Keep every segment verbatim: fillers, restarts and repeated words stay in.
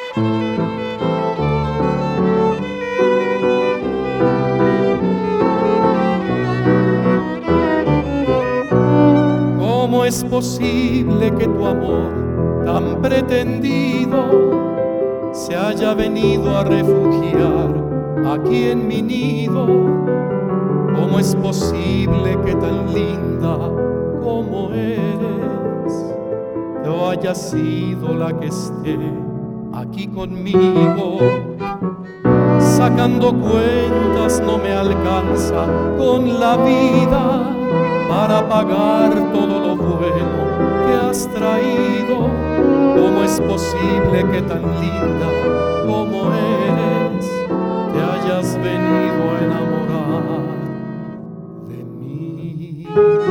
¿Cómo es posible que tu amor tan pretendido se haya venido a refugiar aquí en mi nido? ¿Cómo es posible que tan linda como eres no haya sido la que esté aquí conmigo? Sacando cuentas no me alcanza con la vida para pagar todo lo bueno que has traído. ¿Cómo es posible que tan linda como eres te hayas venido a enamorar de mí?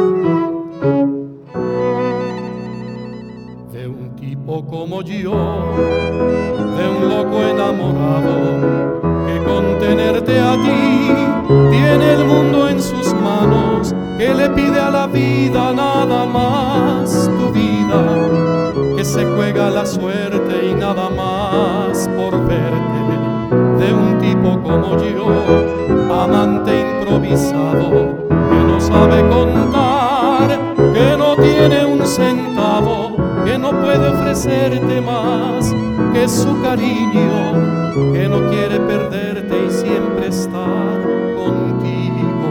De un tipo como yo, de un loco enamorado que con tenerte a ti tiene el mundo en sus manos, que le pide a la vida nada más tu vida, que se juega la suerte y nada más por verte. De un tipo como yo, amante improvisado, que no sabe contar, que no tiene un centavo, que no puede ofrecerte más que su cariño, que no quiere perderte y siempre estar contigo.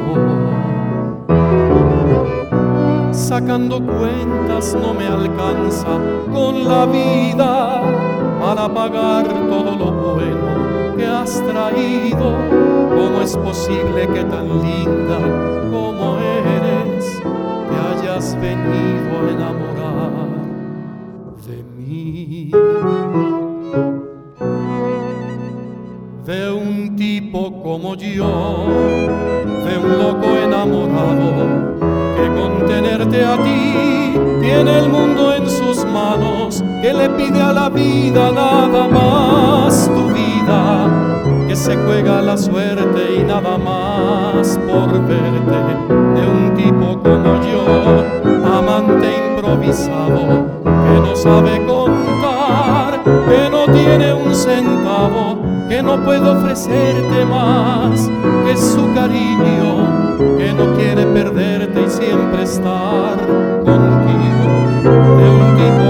Sacando cuentas no me alcanza con la vida para pagar todo lo bueno que has traído. ¿Cómo es posible que tan linda como eres te hayas venido a enamorar de mí? De un tipo como yo, de un loco enamorado, que con tenerte a ti tiene el mundo en sus manos, que le pide a la vida nada más tu vida, que se juega la suerte y nada más por verte. De un tipo como yo, amante improvisado, que no sabe contar, que no tiene un centavo, que no puede ofrecerte más que su cariño, que no quiere perderte y siempre estar contigo. De un tipo